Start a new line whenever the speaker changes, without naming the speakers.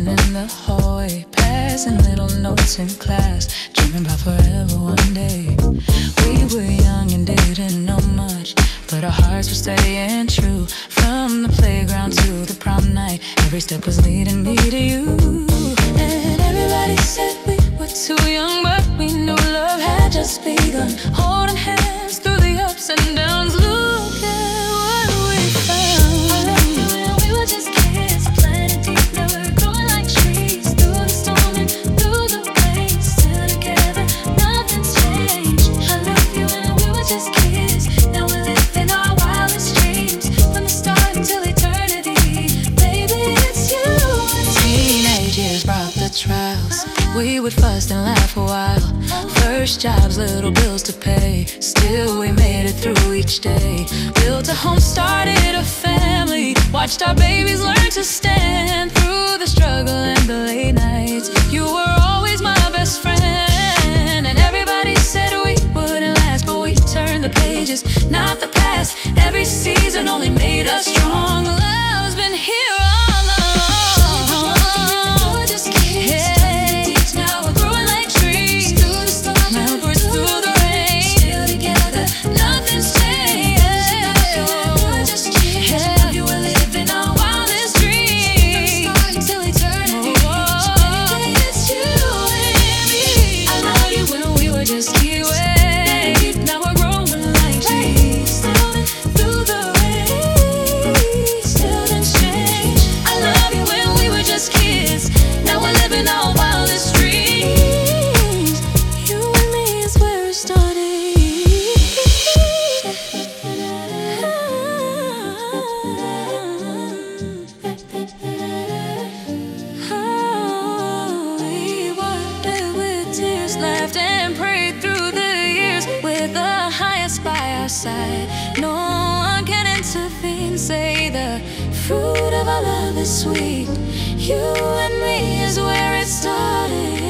in the hallway, passing little notes in class, dreaming about forever one day. We were young and didn't know much, but our hearts were steady and true. From the playground to the prom night, every step was leading me to you. And everybody said we were too young, but we knew love had just begun. Holding hands through the ups and downs, look at what we found. I love you when we were just kids, planting deep, now we're growing like trees. Through the storm and through the rain, still together, nothing's changed. I love you when we were just kids, now we're living our wildest dreams. From the start until eternity, baby, it's you. Teenage years brought the trials. We would fuss and laugh a while. First jobs, little bills to pay. Still we made it through each day. Built a home, started a family. Watched our babies learn to stand through the struggle and the late nights. You were always my best friend. And everybody said we wouldn't last, but we turned the pages, not the past. Every season only made us strong. Love's been here all along. We're just kids. Now we're growing like trees. Through the storm, now we're through the rain. Still together, nothing's changed. We're just kids. Yeah. You were living our wildest dreams. From the start until eternity. Baby, it's you and me. I love you when we were just kids. Now we're growing like trees. Through the rain, still didn't change. I love you when we were just kids. Now we're living our wildest dreams. You and me is where it started. We worked it with tears, laughed and prayed through the years, with the highest by our side. No one can intervene, say the fruit of our love is sweet. You and me is where it started.